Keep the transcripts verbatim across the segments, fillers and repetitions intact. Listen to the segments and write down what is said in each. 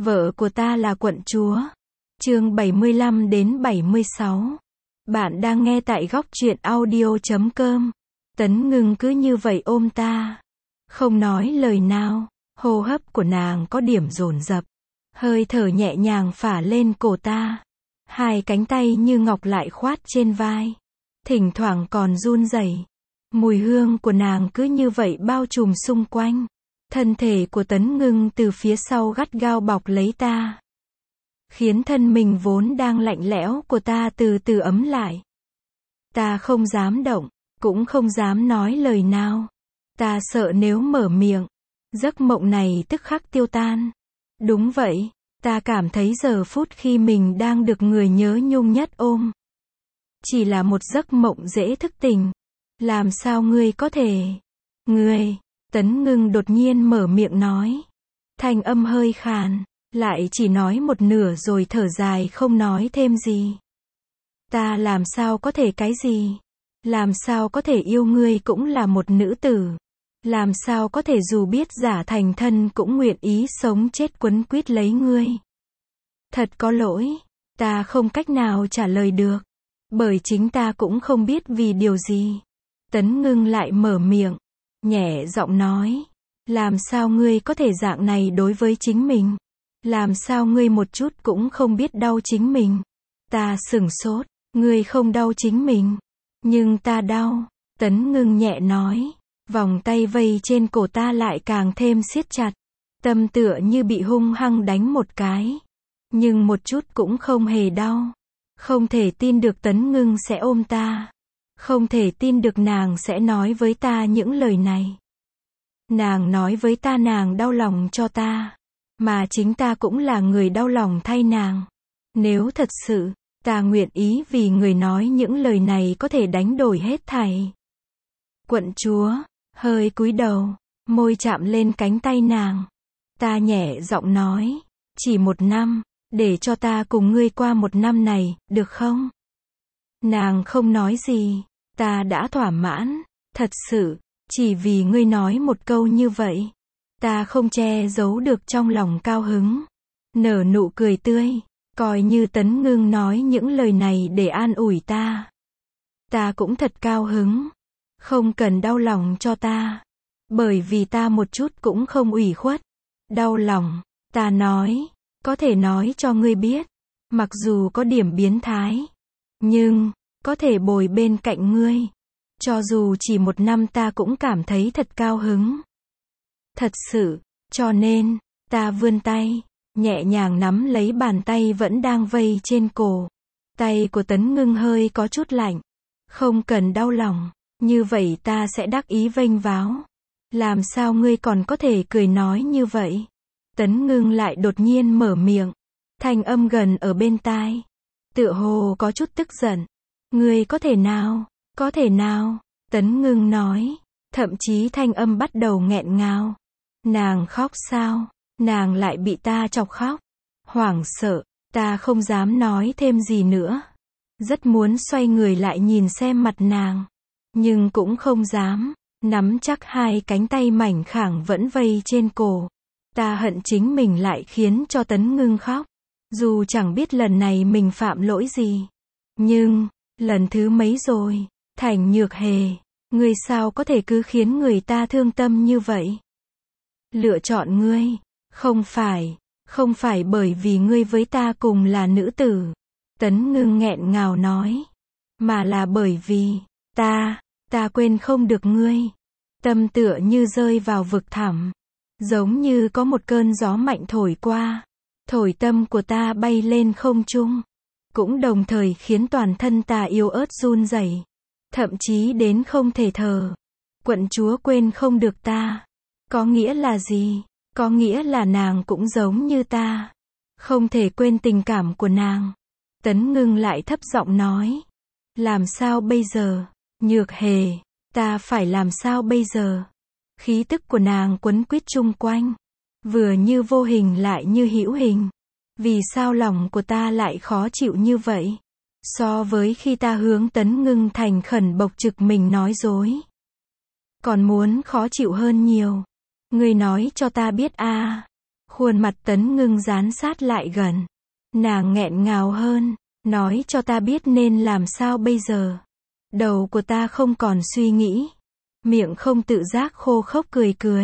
Vợ của ta là quận chúa. Chương bảy mươi lăm đến bảy mươi sáu. Bạn đang nghe tại góc truyện audio chấm com. Tấn Ngưng cứ như vậy ôm ta, không nói lời nào. Hô hấp của nàng có điểm dồn dập, hơi thở nhẹ nhàng phả lên cổ ta. Hai cánh tay như ngọc lại khoát trên vai, thỉnh thoảng còn run rẩy. Mùi hương của nàng cứ như vậy bao trùm xung quanh. Thân thể của Tấn Ngưng từ phía sau gắt gao bọc lấy ta, khiến thân mình vốn đang lạnh lẽo của ta từ từ ấm lại. Ta không dám động, cũng không dám nói lời nào. Ta sợ nếu mở miệng, giấc mộng này tức khắc tiêu tan. Đúng vậy, ta cảm thấy giờ phút khi mình đang được người nhớ nhung nhất ôm, chỉ là một giấc mộng dễ thức tỉnh. Làm sao ngươi có thể? Ngươi, Tấn Ngưng đột nhiên mở miệng nói. Thanh âm hơi khàn, lại chỉ nói một nửa rồi thở dài không nói thêm gì. Ta làm sao có thể cái gì? Làm sao có thể yêu ngươi cũng là một nữ tử? Làm sao có thể dù biết giả thành thân cũng nguyện ý sống chết quấn quýt lấy ngươi? Thật có lỗi, ta không cách nào trả lời được, bởi chính ta cũng không biết vì điều gì. Tấn Ngưng lại mở miệng, nhẹ giọng nói, làm sao ngươi có thể dạng này đối với chính mình? Làm sao ngươi một chút cũng không biết đau chính mình? Ta sửng sốt, ngươi không đau chính mình, nhưng ta đau. Tấn Ngưng nhẹ nói, vòng tay vây trên cổ ta lại càng thêm siết chặt. Tâm tựa như bị hung hăng đánh một cái, nhưng một chút cũng không hề đau. Không thể tin được Tấn Ngưng sẽ ôm ta. Không thể tin được nàng sẽ nói với ta những lời này. Nàng nói với ta nàng đau lòng cho ta, mà chính ta cũng là người đau lòng thay nàng. Nếu thật sự, ta nguyện ý vì người nói những lời này có thể đánh đổi hết thảy. Quận chúa, hơi cúi đầu, môi chạm lên cánh tay nàng. Ta nhẹ giọng nói, chỉ một năm, để cho ta cùng ngươi qua một năm này, được không? Nàng không nói gì. Ta đã thỏa mãn, thật sự, chỉ vì ngươi nói một câu như vậy. Ta không che giấu được trong lòng cao hứng, nở nụ cười tươi, coi như Tấn Ngưng nói những lời này để an ủi ta. Ta cũng thật cao hứng, không cần đau lòng cho ta, bởi vì ta một chút cũng không ủy khuất. Đau lòng, ta nói, có thể nói cho ngươi biết, mặc dù có điểm biến thái, nhưng có thể bồi bên cạnh ngươi, cho dù chỉ một năm ta cũng cảm thấy thật cao hứng. Thật sự, cho nên, ta vươn tay, nhẹ nhàng nắm lấy bàn tay vẫn đang vây trên cổ. Tay của Tấn Ngưng hơi có chút lạnh. Không cần đau lòng, như vậy ta sẽ đắc ý vênh váo. Làm sao ngươi còn có thể cười nói như vậy? Tấn Ngưng lại đột nhiên mở miệng, thanh âm gần ở bên tai, tựa hồ có chút tức giận. Ngươi có thể nào, có thể nào, Tấn Ngưng nói, thậm chí thanh âm bắt đầu nghẹn ngào. Nàng khóc sao? Nàng lại bị ta chọc khóc. Hoảng sợ, ta không dám nói thêm gì nữa. Rất muốn xoay người lại nhìn xem mặt nàng, nhưng cũng không dám, nắm chắc hai cánh tay mảnh khảnh vẫn vây trên cổ. Ta hận chính mình lại khiến cho Tấn Ngưng khóc, dù chẳng biết lần này mình phạm lỗi gì. Nhưng lần thứ mấy rồi, Thành Nhược Hề, ngươi sao có thể cứ khiến người ta thương tâm như vậy? Lựa chọn ngươi, không phải, không phải bởi vì ngươi với ta cùng là nữ tử, Tấn Ngưng nghẹn ngào nói, mà là bởi vì, ta, ta quên không được ngươi. Tâm tựa như rơi vào vực thẳm, giống như có một cơn gió mạnh thổi qua, thổi tâm của ta bay lên không trung. Cũng đồng thời khiến toàn thân ta yếu ớt run rẩy, thậm chí đến không thể thở. Quận chúa quên không được ta, có nghĩa là gì? Có nghĩa là nàng cũng giống như ta, không thể quên tình cảm của nàng. Tấn Ngưng lại thấp giọng nói, làm sao bây giờ? Nhược Hề, ta phải làm sao bây giờ? Khí tức của nàng quấn quýt chung quanh, vừa như vô hình lại như hữu hình. Vì sao lòng của ta lại khó chịu như vậy? So với khi ta hướng Tấn Ngưng thành khẩn bộc trực mình nói dối, còn muốn khó chịu hơn nhiều. Ngươi nói cho ta biết a. À. Khuôn mặt Tấn Ngưng dán sát lại gần. Nàng nghẹn ngào hơn, nói cho ta biết nên làm sao bây giờ. Đầu của ta không còn suy nghĩ. Miệng không tự giác khô khốc cười cười.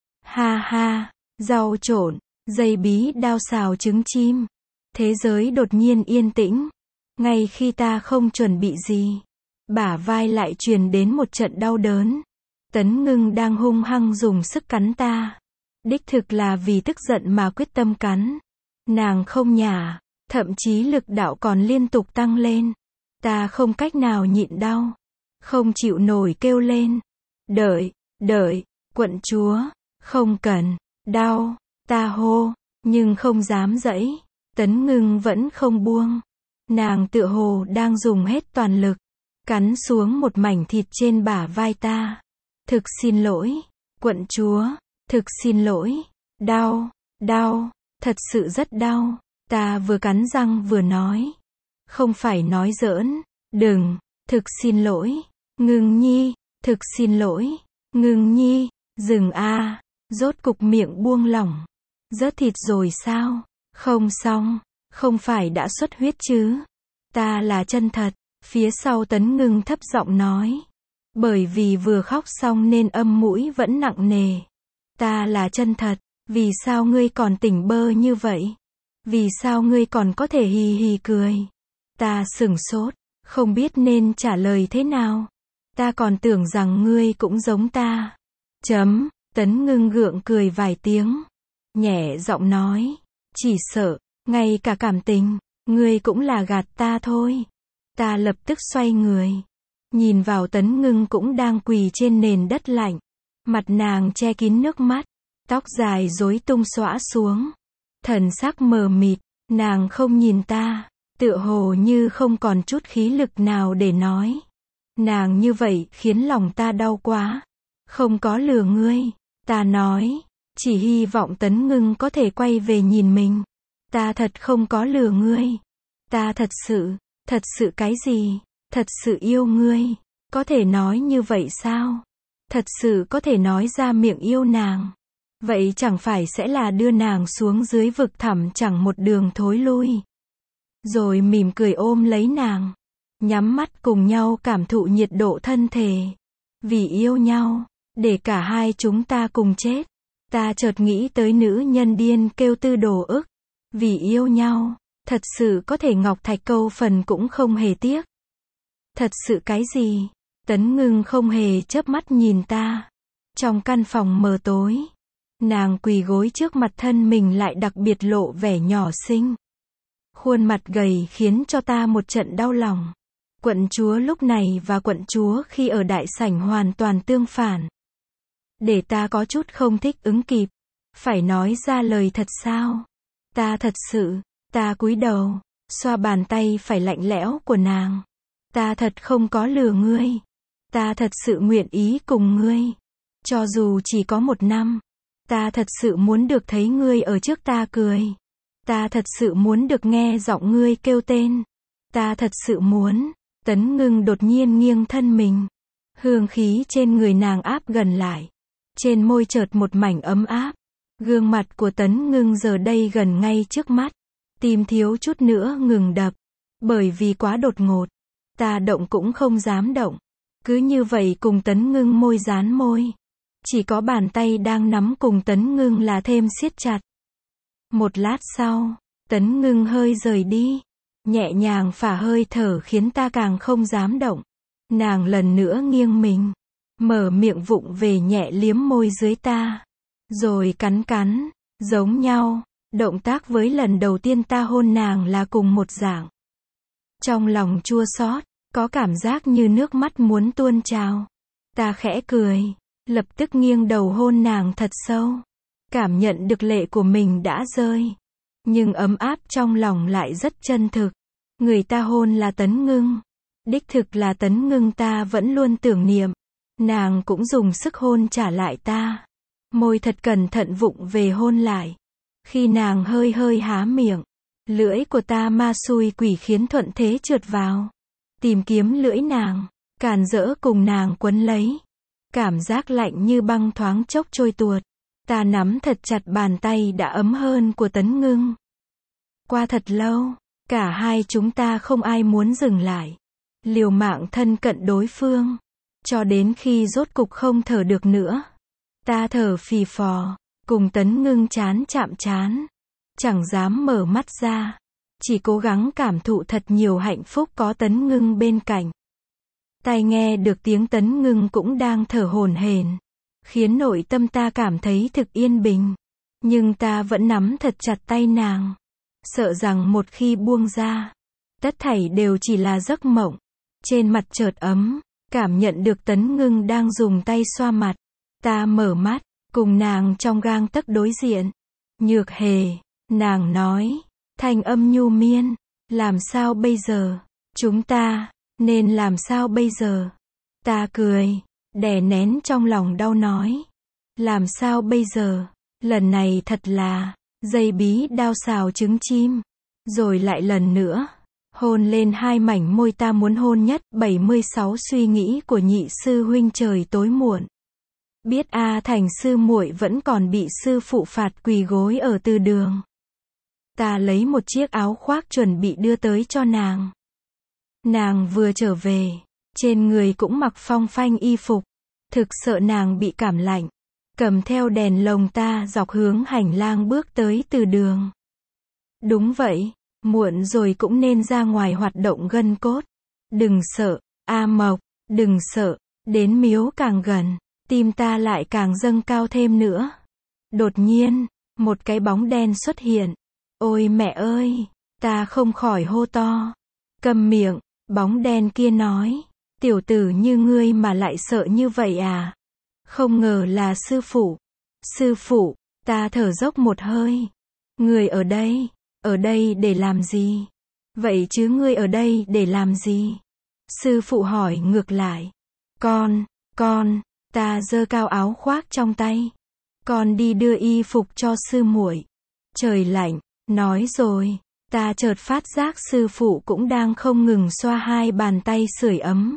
Ha ha, rau trộn, dây bí đao xào trứng chim. Thế giới đột nhiên yên tĩnh. Ngay khi ta không chuẩn bị gì, bả vai lại truyền đến một trận đau đớn. Tấn Ngưng đang hung hăng dùng sức cắn ta. Đích thực là vì tức giận mà quyết tâm cắn. Nàng không nhả, thậm chí lực đạo còn liên tục tăng lên. Ta không cách nào nhịn đau, không chịu nổi kêu lên. Đợi, đợi, quận chúa, không cần, đau, ta hô, nhưng không dám giãy. Tấn Ngưng vẫn không buông. Nàng tựa hồ đang dùng hết toàn lực, cắn xuống một mảnh thịt trên bả vai ta. Thực xin lỗi, quận chúa, thực xin lỗi, đau, đau, thật sự rất đau. Ta vừa cắn răng vừa nói. Không phải nói giỡn, đừng, thực xin lỗi, Ngưng nhi, thực xin lỗi, Ngưng nhi, dừng a. Rốt cục miệng buông lỏng. Rớt thịt rồi sao? Không xong, không phải đã xuất huyết chứ? Ta là chân thật. Phía sau Tấn Ngưng thấp giọng nói. Bởi vì vừa khóc xong nên âm mũi vẫn nặng nề. Ta là chân thật. Vì sao ngươi còn tỉnh bơ như vậy? Vì sao ngươi còn có thể hì hì cười? Ta sửng sốt, không biết nên trả lời thế nào. Ta còn tưởng rằng ngươi cũng giống ta. Chấm, Tấn Ngưng gượng cười vài tiếng. Nhẹ giọng nói. Chỉ sợ, ngay cả cảm tình, ngươi cũng là gạt ta thôi. Ta lập tức xoay người. Nhìn vào Tấn Ngưng cũng đang quỳ trên nền đất lạnh. Mặt nàng che kín nước mắt. Tóc dài rối tung xõa xuống. Thần sắc mờ mịt. Nàng không nhìn ta. Tựa hồ như không còn chút khí lực nào để nói. Nàng như vậy khiến lòng ta đau quá. Không có lừa ngươi. Ta nói. Chỉ hy vọng Tấn Ngưng có thể quay về nhìn mình. Ta thật không có lừa ngươi. Ta thật sự. Thật sự cái gì? Thật sự yêu ngươi. Có thể nói như vậy sao? Thật sự có thể nói ra miệng yêu nàng. Vậy chẳng phải sẽ là đưa nàng xuống dưới vực thẳm chẳng một đường thối lui. Rồi mỉm cười ôm lấy nàng. Nhắm mắt cùng nhau cảm thụ nhiệt độ thân thể. Vì yêu nhau, để cả hai chúng ta cùng chết. Ta chợt nghĩ tới nữ nhân điên kêu Tư Đồ Ức. Vì yêu nhau, thật sự có thể ngọc thạch câu phần cũng không hề tiếc. Thật sự cái gì? Tấn Ngưng không hề chớp mắt nhìn ta. Trong căn phòng mờ tối, nàng quỳ gối trước mặt thân mình lại đặc biệt lộ vẻ nhỏ xinh. Khuôn mặt gầy khiến cho ta một trận đau lòng. Quận chúa lúc này và quận chúa khi ở đại sảnh hoàn toàn tương phản. Để ta có chút không thích ứng kịp. Phải nói ra lời thật sao? Ta thật sự, ta cúi đầu, xoa bàn tay phải lạnh lẽo của nàng. Ta thật không có lừa ngươi. Ta thật sự nguyện ý cùng ngươi. Cho dù chỉ có một năm. Ta thật sự muốn được thấy ngươi ở trước ta cười. Ta thật sự muốn được nghe giọng ngươi kêu tên. Ta thật sự muốn. Tấn Ngưng đột nhiên nghiêng thân mình. Hương khí trên người nàng áp gần lại. Trên môi chợt một mảnh ấm áp. Gương mặt của Tấn Ngưng giờ đây gần ngay trước mắt. Tim thiếu chút nữa ngừng đập. Bởi vì quá đột ngột. Ta động cũng không dám động. Cứ như vậy cùng Tấn Ngưng môi dán môi. Chỉ có bàn tay đang nắm cùng Tấn Ngưng là thêm siết chặt. Một lát sau, Tấn Ngưng hơi rời đi. Nhẹ nhàng phả hơi thở khiến ta càng không dám động. Nàng lần nữa nghiêng mình. Mở miệng vụng về nhẹ liếm môi dưới ta. Rồi cắn cắn. Giống nhau. Động tác với lần đầu tiên ta hôn nàng là cùng một dạng. Trong lòng chua xót, có cảm giác như nước mắt muốn tuôn trào. Ta khẽ cười. Lập tức nghiêng đầu hôn nàng thật sâu. Cảm nhận được lệ của mình đã rơi. Nhưng ấm áp trong lòng lại rất chân thực. Người ta hôn là Tấn Ngưng. Đích thực là Tấn Ngưng ta vẫn luôn tưởng niệm. Nàng cũng dùng sức hôn trả lại ta. Môi thật cẩn thận vụng về hôn lại. Khi nàng hơi hơi há miệng. Lưỡi của ta ma xui quỷ khiến thuận thế trượt vào. Tìm kiếm lưỡi nàng. Càn rỡ cùng nàng quấn lấy. Cảm giác lạnh như băng thoáng chốc trôi tuột. Ta nắm thật chặt bàn tay đã ấm hơn của Tấn Ngưng. Qua thật lâu, cả hai chúng ta không ai muốn dừng lại. Liều mạng thân cận đối phương. Cho đến khi rốt cục không thở được nữa. Ta thở phì phò, cùng Tấn Ngưng chán chạm chán. Chẳng dám mở mắt ra. Chỉ cố gắng cảm thụ thật nhiều hạnh phúc có Tấn Ngưng bên cạnh. Tai nghe được tiếng Tấn Ngưng cũng đang thở hổn hển, khiến nội tâm ta cảm thấy thực yên bình. Nhưng ta vẫn nắm thật chặt tay nàng. Sợ rằng một khi buông ra, tất thảy đều chỉ là giấc mộng. Trên mặt chợt ấm, cảm nhận được Tấn Ngưng đang dùng tay xoa mặt. Ta mở mắt, cùng nàng trong gang tấc đối diện. Nhược Hề, nàng nói, thanh âm nhu miên, làm sao bây giờ? Chúng ta, nên làm sao bây giờ? Ta cười, đè nén trong lòng đau nói. Làm sao bây giờ? Lần này thật là, dây bí đao xào trứng chim. Rồi lại lần nữa, hôn lên hai mảnh môi ta muốn hôn nhất. bảy mươi sáu Suy nghĩ của nhị sư huynh trời tối muộn. Biết A Thành sư muội vẫn còn bị sư phụ phạt quỳ gối ở từ đường. Ta lấy một chiếc áo khoác chuẩn bị đưa tới cho nàng. Nàng vừa trở về, trên người cũng mặc phong phanh y phục. Thực sợ nàng bị cảm lạnh. Cầm theo đèn lồng ta dọc hướng hành lang bước tới từ đường. Đúng vậy, muộn rồi cũng nên ra ngoài hoạt động gân cốt. Đừng sợ, A Mộc, đừng sợ, đến miếu càng gần, tim ta lại càng dâng cao thêm nữa. Đột nhiên, một cái bóng đen xuất hiện. Ôi mẹ ơi, ta không khỏi hô to. Câm miệng, bóng đen kia nói. Tiểu tử như ngươi mà lại sợ như vậy à? Không ngờ là sư phụ. Sư phụ, ta thở dốc một hơi. Ngươi ở đây, ở đây để làm gì? Vậy chứ ngươi ở đây để làm gì? Sư phụ hỏi ngược lại. Con, con, ta giơ cao áo khoác trong tay. Con đi đưa y phục cho sư muội. Trời lạnh, nói rồi, ta chợt phát giác sư phụ cũng đang không ngừng xoa hai bàn tay sưởi ấm.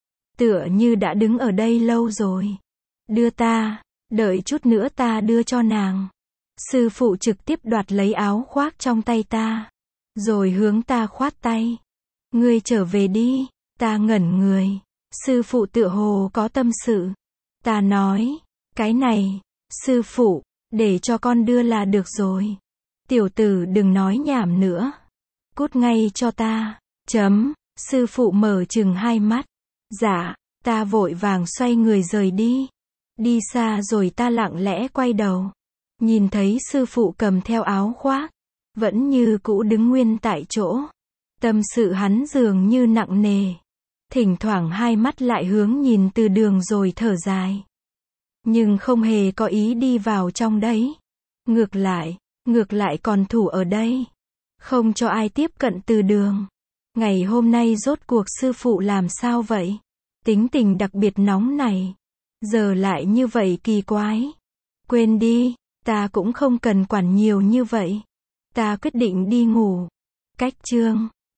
Tựa như đã đứng ở đây lâu rồi. Đưa ta, đợi chút nữa ta đưa cho nàng. Sư phụ trực tiếp đoạt lấy áo khoác trong tay ta. Rồi hướng ta khoát tay. Ngươi trở về đi, ta ngẩn người. Sư phụ tựa hồ có tâm sự. Ta nói, cái này, sư phụ, để cho con đưa là được rồi. Tiểu tử đừng nói nhảm nữa. Cút ngay cho ta. Chấm, sư phụ mở chừng hai mắt. Dạ, ta vội vàng xoay người rời đi. Đi xa rồi ta lặng lẽ quay đầu. Nhìn thấy sư phụ cầm theo áo khoác. Vẫn như cũ đứng nguyên tại chỗ. Tâm sự hắn dường như nặng nề. Thỉnh thoảng hai mắt lại hướng nhìn từ đường rồi thở dài. Nhưng không hề có ý đi vào trong đấy. Ngược lại, ngược lại còn thủ ở đây. Không cho ai tiếp cận từ đường. Ngày hôm nay rốt cuộc sư phụ làm sao vậy? Tính tình đặc biệt nóng này. Giờ lại như vậy kỳ quái. Quên đi, ta cũng không cần quản nhiều như vậy. Ta quyết định đi ngủ. Cách chương